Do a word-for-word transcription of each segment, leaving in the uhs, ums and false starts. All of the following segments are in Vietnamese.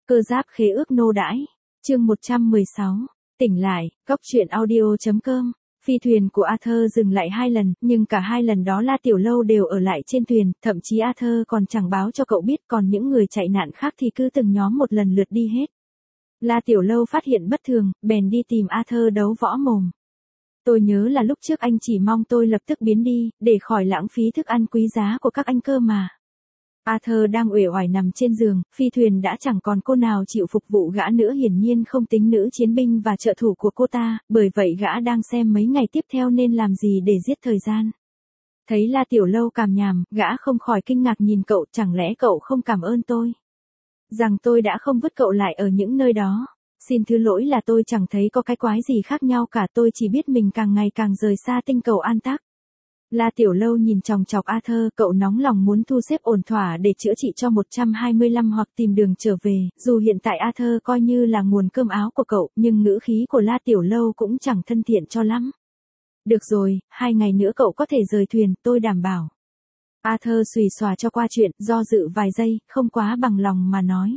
Cơ giáp khế ước nô đãi. Chương một trăm mười sáu. Tỉnh lại, Cóc truyện audio.com. Phi thuyền của Arthur dừng lại hai lần, nhưng cả hai lần đó La Tiểu Lâu đều ở lại trên thuyền, thậm chí Arthur còn chẳng báo cho cậu biết, còn những người chạy nạn khác thì cứ từng nhóm một lần lượt đi hết. La Tiểu Lâu phát hiện bất thường, bèn đi tìm Arthur đấu võ mồm. Tôi nhớ là lúc trước anh chỉ mong tôi lập tức biến đi, để khỏi lãng phí thức ăn quý giá của các anh cơ mà. Arthur đang uể oải nằm trên giường, phi thuyền đã chẳng còn cô nào chịu phục vụ gã nữa, hiển nhiên không tính nữ chiến binh và trợ thủ của cô ta, bởi vậy gã đang xem mấy ngày tiếp theo nên làm gì để giết thời gian. Thấy La Tiểu Lâu càm nhàm, gã không khỏi kinh ngạc nhìn cậu, chẳng lẽ cậu không cảm ơn tôi? Rằng tôi đã không vứt cậu lại ở những nơi đó. Xin thứ lỗi là tôi chẳng thấy có cái quái gì khác nhau cả, tôi chỉ biết mình càng ngày càng rời xa tinh cầu An Tác. La Tiểu Lâu nhìn chòng chọc Arthur, cậu nóng lòng muốn thu xếp ổn thỏa để chữa trị cho một trăm hai mươi lăm hoặc tìm đường trở về, dù hiện tại Arthur coi như là nguồn cơm áo của cậu, nhưng ngữ khí của La Tiểu Lâu cũng chẳng thân thiện cho lắm. Được rồi, hai ngày nữa cậu có thể rời thuyền, tôi đảm bảo. Arthur xùy xòa cho qua chuyện, do dự vài giây, không quá bằng lòng mà nói.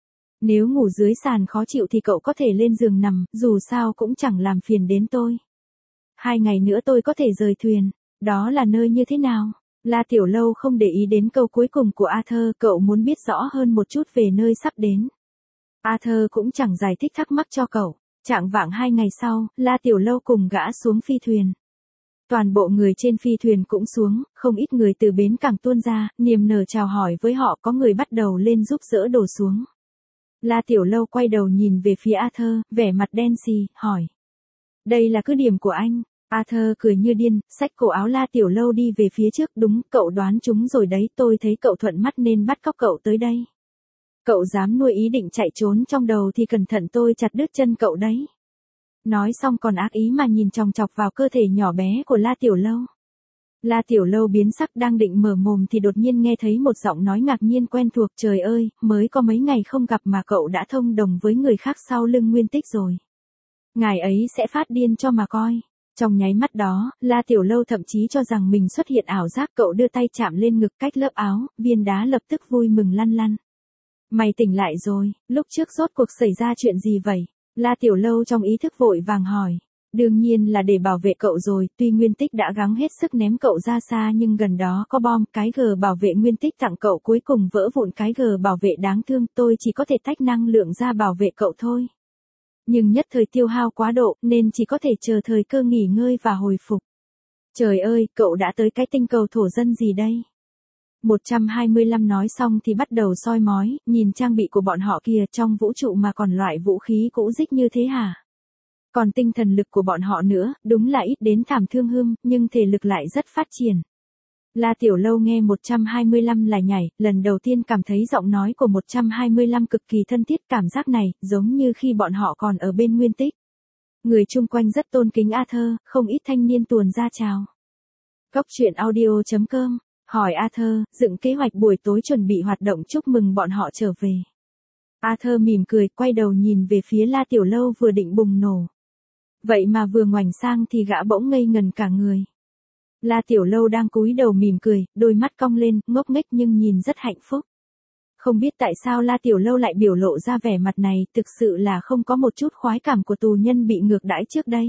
Nếu ngủ dưới sàn khó chịu thì cậu có thể lên giường nằm, dù sao cũng chẳng làm phiền đến tôi. Hai ngày nữa tôi có thể rời thuyền. Đó là nơi như thế nào? La Tiểu Lâu không để ý đến câu cuối cùng của Arthur, cậu muốn biết rõ hơn một chút về nơi sắp đến. Arthur cũng chẳng giải thích thắc mắc cho cậu. Chạng vạng hai ngày sau, La Tiểu Lâu cùng gã xuống phi thuyền. Toàn bộ người trên phi thuyền cũng xuống, không ít người từ bến cảng tuôn ra, niềm nở chào hỏi với họ, có người bắt đầu lên giúp dỡ đồ xuống. La Tiểu Lâu quay đầu nhìn về phía Arthur, vẻ mặt đen xì, hỏi. Đây là cứ điểm của anh. Arthur cười như điên, xách cổ áo La Tiểu Lâu đi về phía trước, đúng, cậu đoán chúng rồi đấy, tôi thấy cậu thuận mắt nên bắt cóc cậu tới đây. Cậu dám nuôi ý định chạy trốn trong đầu thì cẩn thận tôi chặt đứt chân cậu đấy. Nói xong còn ác ý mà nhìn chòng chọc vào cơ thể nhỏ bé của La Tiểu Lâu. La Tiểu Lâu biến sắc, đang định mở mồm thì đột nhiên nghe thấy một giọng nói ngạc nhiên quen thuộc, trời ơi, mới có mấy ngày không gặp mà cậu đã thông đồng với người khác sau lưng Nguyên Tích rồi. Ngài ấy sẽ phát điên cho mà coi. Trong nháy mắt đó, La Tiểu Lâu thậm chí cho rằng mình xuất hiện ảo giác, cậu đưa tay chạm lên ngực cách lớp áo, viên đá lập tức vui mừng lăn lăn. Mày tỉnh lại rồi, lúc trước rốt cuộc xảy ra chuyện gì vậy? La Tiểu Lâu trong ý thức vội vàng hỏi. Đương nhiên là để bảo vệ cậu rồi, tuy Nguyên Tích đã gắng hết sức ném cậu ra xa nhưng gần đó có bom, cái gờ bảo vệ Nguyên Tích tặng cậu cuối cùng vỡ vụn, cái gờ bảo vệ đáng thương, tôi chỉ có thể tách năng lượng ra bảo vệ cậu thôi. Nhưng nhất thời tiêu hao quá độ, nên chỉ có thể chờ thời cơ nghỉ ngơi và hồi phục. Trời ơi, cậu đã tới cái tinh cầu thổ dân gì đây? một trăm hai mươi lăm nói xong thì bắt đầu soi mói, nhìn trang bị của bọn họ kìa, trong vũ trụ mà còn loại vũ khí cũ dích như thế hả? Còn tinh thần lực của bọn họ nữa, đúng là ít đến thảm thương hương, nhưng thể lực lại rất phát triển. La Tiểu Lâu nghe một trăm hai mươi lăm lại nhảy, lần đầu tiên cảm thấy giọng nói của một trăm hai mươi lăm cực kỳ thân thiết, cảm giác này, giống như khi bọn họ còn ở bên Nguyên Tích. Người chung quanh rất tôn kính Arthur, không ít thanh niên tuồn ra chào. Cóc truyện audio.com, hỏi Arthur, dựng kế hoạch buổi tối chuẩn bị hoạt động chúc mừng bọn họ trở về. Arthur mỉm cười, quay đầu nhìn về phía La Tiểu Lâu vừa định bùng nổ. Vậy mà vừa ngoảnh sang thì gã bỗng ngây ngần cả người. La Tiểu Lâu đang cúi đầu mỉm cười, đôi mắt cong lên, ngốc nghếch nhưng nhìn rất hạnh phúc. Không biết tại sao La Tiểu Lâu lại biểu lộ ra vẻ mặt này, thực sự là không có một chút khoái cảm của tù nhân bị ngược đãi trước đây.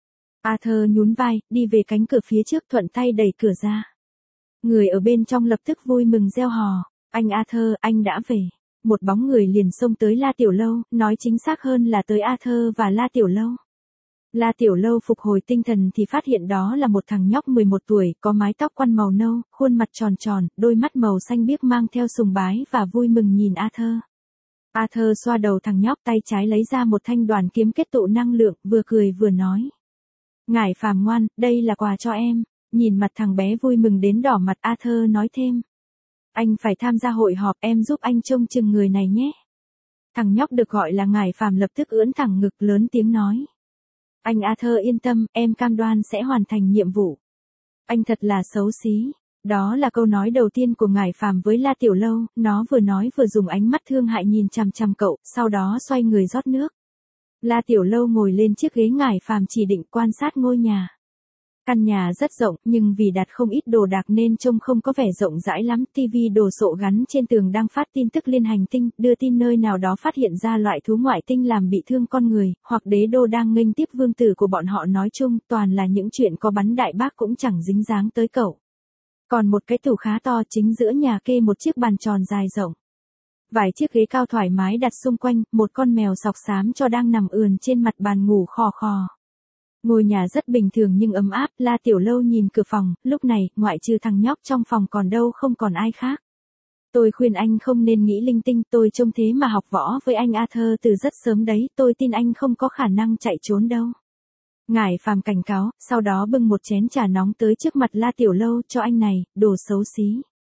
Arthur nhún vai, đi về cánh cửa phía trước, thuận tay đẩy cửa ra. Người ở bên trong lập tức vui mừng reo hò, anh Arthur, anh đã về. Một bóng người liền xông tới La Tiểu Lâu, nói chính xác hơn là tới Arthur và La Tiểu Lâu. La Tiểu Lâu phục hồi tinh thần thì phát hiện đó là một thằng nhóc mười một tuổi, có mái tóc quăn màu nâu, khuôn mặt tròn tròn, đôi mắt màu xanh biếc mang theo sùng bái và vui mừng nhìn Arthur. Arthur xoa đầu thằng nhóc, tay trái lấy ra một thanh đoàn kiếm kết tụ năng lượng, vừa cười vừa nói. Ngải Phàm ngoan, đây là quà cho em. Nhìn mặt thằng bé vui mừng đến đỏ mặt, Arthur nói thêm. Anh phải tham gia hội họp, em giúp anh trông chừng người này nhé. Thằng nhóc được gọi là Ngải Phàm lập tức ưỡn thẳng ngực lớn tiếng nói. Anh Arthur yên tâm, em cam đoan sẽ hoàn thành nhiệm vụ. Anh thật là xấu xí. Đó là câu nói đầu tiên của Ngải Phàm với La Tiểu Lâu, nó vừa nói vừa dùng ánh mắt thương hại nhìn chằm chằm cậu, sau đó xoay người rót nước. La Tiểu Lâu ngồi lên chiếc ghế Ngải Phàm chỉ định quan sát ngôi nhà. Căn nhà rất rộng, nhưng vì đặt không ít đồ đạc nên trông không có vẻ rộng rãi lắm. Tivi đồ sộ gắn trên tường đang phát tin tức liên hành tinh, đưa tin nơi nào đó phát hiện ra loại thú ngoại tinh làm bị thương con người, hoặc đế đô đang nghênh tiếp vương tử của bọn họ. Nói chung, toàn là những chuyện có bắn đại bác cũng chẳng dính dáng tới cậu. Còn một cái tủ khá to chính giữa nhà kê một chiếc bàn tròn dài rộng. Vài chiếc ghế cao thoải mái đặt xung quanh, một con mèo sọc xám cho đang nằm ườn trên mặt bàn ngủ khò khò. Ngôi nhà rất bình thường nhưng ấm áp. La Tiểu Lâu nhìn cửa phòng, lúc này, ngoại trừ thằng nhóc trong phòng còn đâu không còn ai khác. Tôi khuyên anh không nên nghĩ linh tinh, tôi trông thế mà học võ với anh Arthur từ rất sớm đấy, tôi tin anh không có khả năng chạy trốn đâu. Ngải Phàm cảnh cáo, sau đó bưng một chén trà nóng tới trước mặt La Tiểu Lâu. Cho anh này, đồ xấu xí.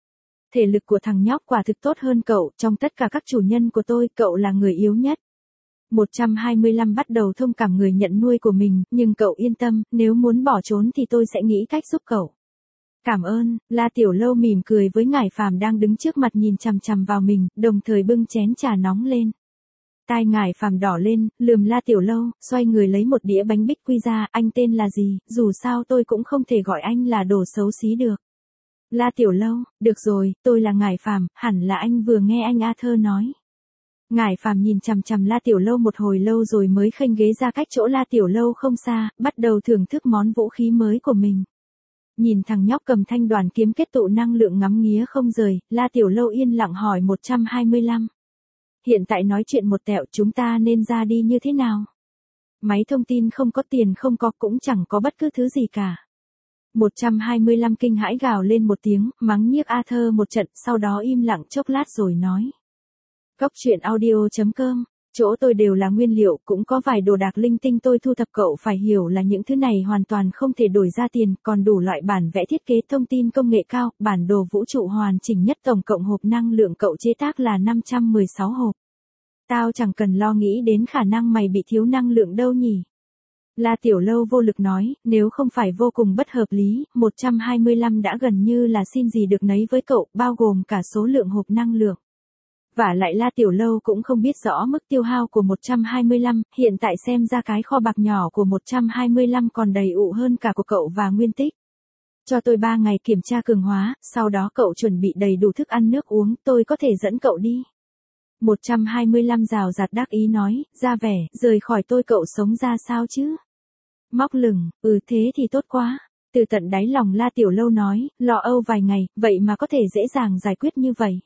Thể lực của thằng nhóc quả thực tốt hơn cậu, trong tất cả các chủ nhân của tôi, cậu là người yếu nhất. một trăm hai mươi lăm bắt đầu thông cảm người nhận nuôi của mình, nhưng cậu yên tâm, nếu muốn bỏ trốn thì tôi sẽ nghĩ cách giúp cậu. Cảm ơn. La Tiểu Lâu mỉm cười với Ngải Phàm đang đứng trước mặt nhìn chằm chằm vào mình, đồng thời bưng chén trà nóng lên. Tai Ngải Phàm đỏ lên, lườm La Tiểu Lâu, xoay người lấy một đĩa bánh bích quy ra. Anh tên là gì? Dù sao tôi cũng không thể gọi anh là đồ xấu xí được. La Tiểu Lâu, được rồi, tôi là Ngải Phàm, hẳn là anh vừa nghe anh Arthur nói. Ngải Phàm nhìn chằm chằm La Tiểu Lâu một hồi lâu rồi mới khênh ghế ra cách chỗ La Tiểu Lâu không xa, bắt đầu thưởng thức món vũ khí mới của mình. Nhìn thằng nhóc cầm thanh đoàn kiếm kết tụ năng lượng ngắm nghía không rời, La Tiểu Lâu yên lặng hỏi một trăm hai mươi lăm. Hiện tại nói chuyện một tẹo, chúng ta nên ra đi như thế nào? Máy thông tin không có, tiền không có, cũng chẳng có bất cứ thứ gì cả. một trăm hai mươi lăm kinh hãi gào lên một tiếng, mắng nhiếc Arthur một trận, sau đó im lặng chốc lát rồi nói. Cóc truyện audio chấm com, chỗ tôi đều là nguyên liệu, cũng có vài đồ đạc linh tinh tôi thu thập, cậu phải hiểu là những thứ này hoàn toàn không thể đổi ra tiền, còn đủ loại bản vẽ thiết kế thông tin công nghệ cao, bản đồ vũ trụ hoàn chỉnh nhất, tổng cộng hộp năng lượng cậu chế tác là năm trăm mười sáu hộp. Tao chẳng cần lo nghĩ đến khả năng mày bị thiếu năng lượng đâu nhỉ. La Tiểu Lâu vô lực nói, nếu không phải vô cùng bất hợp lý, một trăm hai mươi lăm đã gần như là xin gì được nấy với cậu, bao gồm cả số lượng hộp năng lượng. Vả lại La Tiểu Lâu cũng không biết rõ mức tiêu hao của một trăm hai mươi lăm, hiện tại xem ra cái kho bạc nhỏ của một trăm hai mươi lăm còn đầy ụ hơn cả của cậu và Nguyên Tích. Cho tôi ba ngày kiểm tra cường hóa, sau đó cậu chuẩn bị đầy đủ thức ăn nước uống, tôi có thể dẫn cậu đi. một trăm hai mươi lăm rào rạt đắc ý nói, ra vẻ, rời khỏi tôi cậu sống ra sao chứ? Móc lửng, ừ thế thì tốt quá. Từ tận đáy lòng La Tiểu Lâu nói, lo âu vài ngày, vậy mà có thể dễ dàng giải quyết như vậy.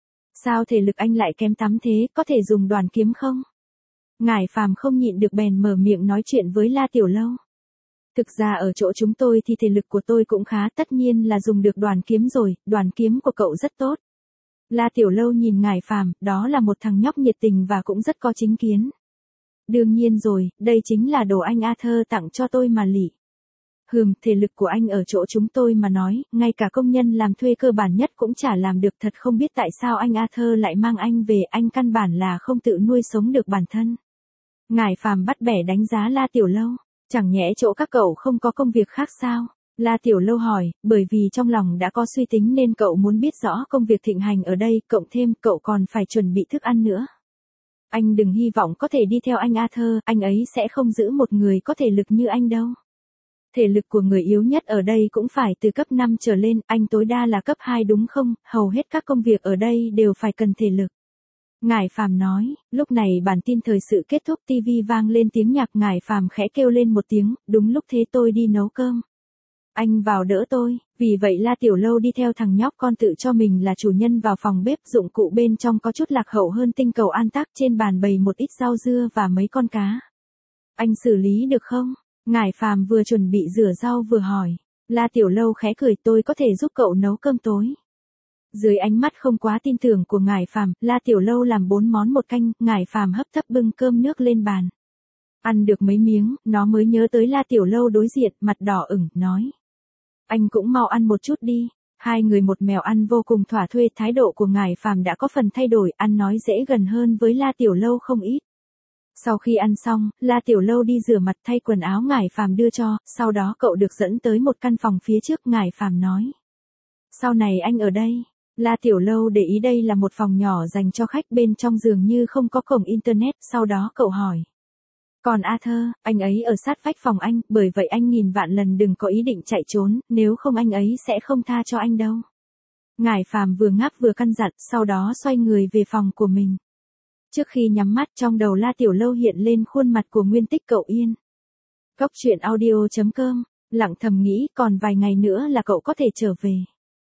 Sao thể lực anh lại kém tắm thế, có thể dùng đoàn kiếm không? Ngải Phàm không nhịn được bèn mở miệng nói chuyện với La Tiểu Lâu. Thực ra ở chỗ chúng tôi thì thể lực của tôi cũng khá, tất nhiên là dùng được đoàn kiếm rồi, đoàn kiếm của cậu rất tốt. La Tiểu Lâu nhìn Ngải Phàm, đó là một thằng nhóc nhiệt tình và cũng rất có chính kiến. Đương nhiên rồi, đây chính là đồ anh Arthur tặng cho tôi mà lị. Hừm, thể lực của anh ở chỗ chúng tôi mà nói, ngay cả công nhân làm thuê cơ bản nhất cũng chả làm được, thật không biết tại sao anh Arthur lại mang anh về, anh căn bản là không tự nuôi sống được bản thân. Ngải Phàm bắt bẻ đánh giá La Tiểu Lâu, chẳng nhẽ chỗ các cậu không có công việc khác sao? La Tiểu Lâu hỏi, bởi vì trong lòng đã có suy tính nên cậu muốn biết rõ công việc thịnh hành ở đây, cộng thêm cậu còn phải chuẩn bị thức ăn nữa. Anh đừng hy vọng có thể đi theo anh Arthur, anh ấy sẽ không giữ một người có thể lực như anh đâu. Thể lực của người yếu nhất ở đây cũng phải từ cấp năm trở lên, anh tối đa là cấp hai đúng không? Hầu hết các công việc ở đây đều phải cần thể lực. Ngải Phàm nói, lúc này bản tin thời sự kết thúc, tivi vang lên tiếng nhạc, Ngải Phàm khẽ kêu lên một tiếng, đúng lúc thế tôi đi nấu cơm. Anh vào đỡ tôi, vì vậy La Tiểu Lâu đi theo thằng nhóc con tự cho mình là chủ nhân vào phòng bếp, dụng cụ bên trong có chút lạc hậu hơn tinh cầu An Tác, trên bàn bày một ít rau dưa và mấy con cá. Anh xử lý được không? Ngải Phàm vừa chuẩn bị rửa rau vừa hỏi. La Tiểu Lâu khẽ cười, tôi có thể giúp cậu nấu cơm tối. Dưới ánh mắt không quá tin tưởng của Ngải Phàm, La Tiểu Lâu làm bốn món một canh, Ngải Phàm hấp tấp bưng cơm nước lên bàn. Ăn được mấy miếng, nó mới nhớ tới La Tiểu Lâu đối diện, mặt đỏ ửng, nói. Anh cũng mau ăn một chút đi. Hai người một mèo ăn vô cùng thỏa thuê, thái độ của Ngải Phàm đã có phần thay đổi, ăn nói dễ gần hơn với La Tiểu Lâu không ít. Sau khi ăn xong, La Tiểu Lâu đi rửa mặt thay quần áo Ngải Phàm đưa cho, sau đó cậu được dẫn tới một căn phòng phía trước, Ngải Phàm nói. Sau này anh ở đây. La Tiểu Lâu để ý đây là một phòng nhỏ dành cho khách, bên trong dường như không có cổng internet, sau đó cậu hỏi. Còn Arthur, anh ấy ở sát vách phòng anh, bởi vậy anh nghìn vạn lần đừng có ý định chạy trốn, nếu không anh ấy sẽ không tha cho anh đâu. Ngải Phàm vừa ngáp vừa căn dặn, sau đó xoay người về phòng của mình. Trước khi nhắm mắt, trong đầu La Tiểu Lâu hiện lên khuôn mặt của Nguyên Tích cậu Yên. Cốc truyện audio chấm com, lặng thầm nghĩ còn vài ngày nữa là cậu có thể trở về.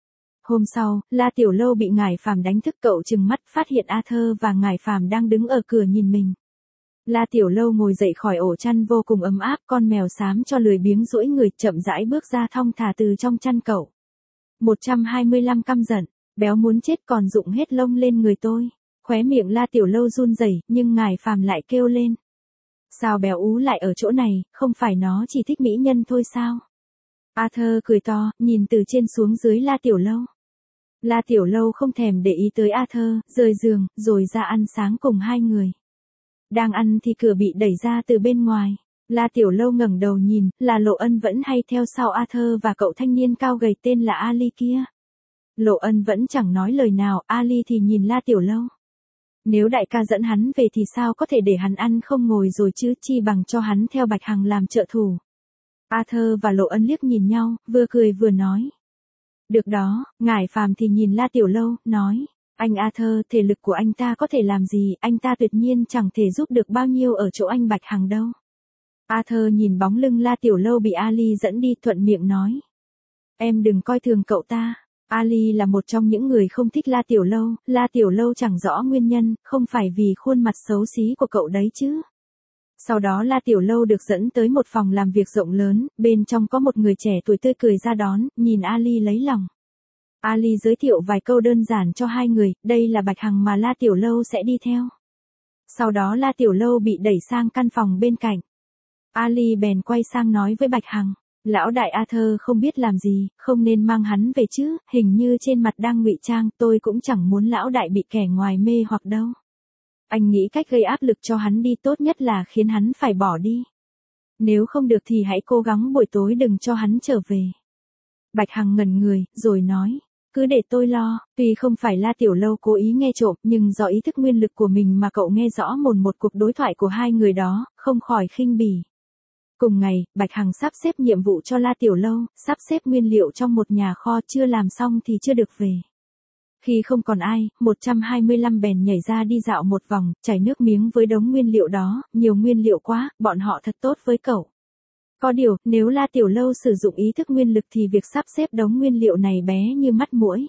Hôm sau, La Tiểu Lâu bị Ngải Phàm đánh thức, cậu trừng mắt phát hiện Arthur và Ngải Phàm đang đứng ở cửa nhìn mình. La Tiểu Lâu ngồi dậy khỏi ổ chăn vô cùng ấm áp, con mèo xám cho lười biếng duỗi người chậm rãi bước ra thong thả từ trong chăn cậu. một trăm hai mươi lăm căm giận, béo muốn chết còn rụng hết lông lên người tôi. Khóe miệng La Tiểu Lâu run rẩy, nhưng Ngải Phàm lại kêu lên. Sao béo ú lại ở chỗ này, không phải nó chỉ thích mỹ nhân thôi sao? Arthur cười to, nhìn từ trên xuống dưới La Tiểu Lâu. La Tiểu Lâu không thèm để ý tới Arthur, rời giường, rồi ra ăn sáng cùng hai người. Đang ăn thì cửa bị đẩy ra từ bên ngoài. La Tiểu Lâu ngẩng đầu nhìn, là Lộ Ân vẫn hay theo sau Arthur và cậu thanh niên cao gầy tên là Ali kia. Lộ Ân vẫn chẳng nói lời nào, Ali thì nhìn La Tiểu Lâu. Nếu đại ca dẫn hắn về thì sao có thể để hắn ăn không ngồi rồi chứ, chi bằng cho hắn theo Bạch Hằng làm trợ thủ. Arthur và Lộ Ân liếc nhìn nhau, vừa cười vừa nói. Được đó, Ngải Phàm thì nhìn La Tiểu Lâu, nói. Anh Arthur, thể lực của anh ta có thể làm gì, anh ta tuyệt nhiên chẳng thể giúp được bao nhiêu ở chỗ anh Bạch Hằng đâu. Arthur nhìn bóng lưng La Tiểu Lâu bị Ali dẫn đi, thuận miệng nói. Em đừng coi thường cậu ta. Ali là một trong những người không thích La Tiểu Lâu, La Tiểu Lâu chẳng rõ nguyên nhân, không phải vì khuôn mặt xấu xí của cậu đấy chứ. Sau đó La Tiểu Lâu được dẫn tới một phòng làm việc rộng lớn, bên trong có một người trẻ tuổi tươi cười ra đón, nhìn Ali lấy lòng. Ali giới thiệu vài câu đơn giản cho hai người, đây là Bạch Hằng mà La Tiểu Lâu sẽ đi theo. Sau đó La Tiểu Lâu bị đẩy sang căn phòng bên cạnh. Ali bèn quay sang nói với Bạch Hằng, lão đại Arthur không biết làm gì, không nên mang hắn về chứ, hình như trên mặt đang ngụy trang, tôi cũng chẳng muốn lão đại bị kẻ ngoài mê hoặc đâu. Anh nghĩ cách gây áp lực cho hắn đi, tốt nhất là khiến hắn phải bỏ đi. Nếu không được thì hãy cố gắng buổi tối đừng cho hắn trở về. Bạch Hằng ngẩn người, rồi nói, cứ để tôi lo, tuy không phải La Tiểu Lâu cố ý nghe trộm, nhưng do ý thức nguyên lực của mình mà cậu nghe rõ một một cuộc đối thoại của hai người đó, không khỏi khinh bỉ. Cùng ngày, Bạch Hằng sắp xếp nhiệm vụ cho La Tiểu Lâu, sắp xếp nguyên liệu trong một nhà kho, chưa làm xong thì chưa được về. Khi không còn ai, một trăm hai mươi lăm bèn nhảy ra đi dạo một vòng, chảy nước miếng với đống nguyên liệu đó, nhiều nguyên liệu quá, bọn họ thật tốt với cậu. Có điều, nếu La Tiểu Lâu sử dụng ý thức nguyên lực thì việc sắp xếp đống nguyên liệu này bé như mắt muỗi.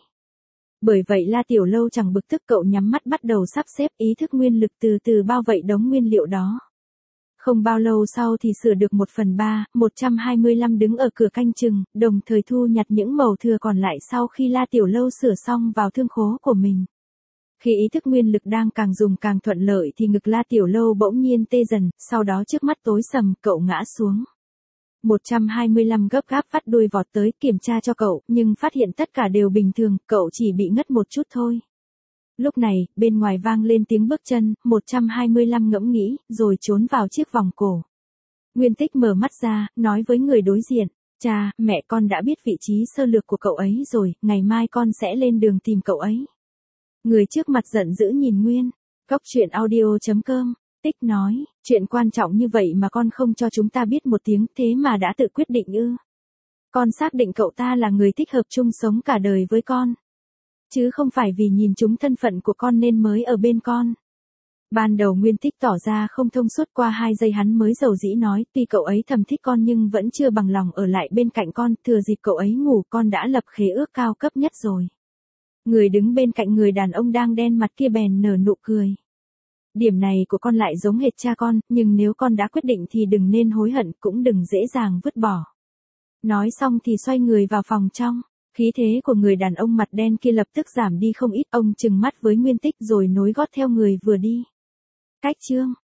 Bởi vậy La Tiểu Lâu chẳng bực tức, cậu nhắm mắt bắt đầu sắp xếp, ý thức nguyên lực từ từ bao vây đống nguyên liệu đó. Không bao lâu sau thì sửa được một phần ba, một trăm hai mươi lăm đứng ở cửa canh chừng, đồng thời thu nhặt những mẩu thừa còn lại sau khi La Tiểu Lâu sửa xong vào thương khố của mình. Khi ý thức nguyên lực đang càng dùng càng thuận lợi thì ngực La Tiểu Lâu bỗng nhiên tê dần, sau đó trước mắt tối sầm, cậu ngã xuống. một trăm hai mươi lăm gấp gáp vắt đuôi vọt tới kiểm tra cho cậu, nhưng phát hiện tất cả đều bình thường, cậu chỉ bị ngất một chút thôi. Lúc này, bên ngoài vang lên tiếng bước chân, một trăm hai mươi lăm ngẫm nghĩ, rồi trốn vào chiếc vòng cổ. Nguyên Tích mở mắt ra, nói với người đối diện, cha, mẹ con đã biết vị trí sơ lược của cậu ấy rồi, ngày mai con sẽ lên đường tìm cậu ấy. Người trước mặt giận dữ nhìn Nguyên. Cốc truyện audio chấm com, Tích nói, chuyện quan trọng như vậy mà con không cho chúng ta biết một tiếng, thế mà đã tự quyết định ư. Con xác định cậu ta là người thích hợp chung sống cả đời với con. Chứ không phải vì nhìn chúng thân phận của con nên mới ở bên con. Ban đầu Nguyên Tích tỏ ra không thông suốt, qua hai giây hắn mới dầu dĩ nói, tuy cậu ấy thầm thích con nhưng vẫn chưa bằng lòng ở lại bên cạnh con, thừa dịp cậu ấy ngủ con đã lập khế ước cao cấp nhất rồi. Người đứng bên cạnh người đàn ông đang đen mặt kia bèn nở nụ cười. Điểm này của con lại giống hệt cha con, nhưng nếu con đã quyết định thì đừng nên hối hận, cũng đừng dễ dàng vứt bỏ. Nói xong thì xoay người vào phòng trong. Khí thế của người đàn ông mặt đen kia lập tức giảm đi không ít, ông trừng mắt với Nguyên Tích rồi nối gót theo người vừa đi. Cách chương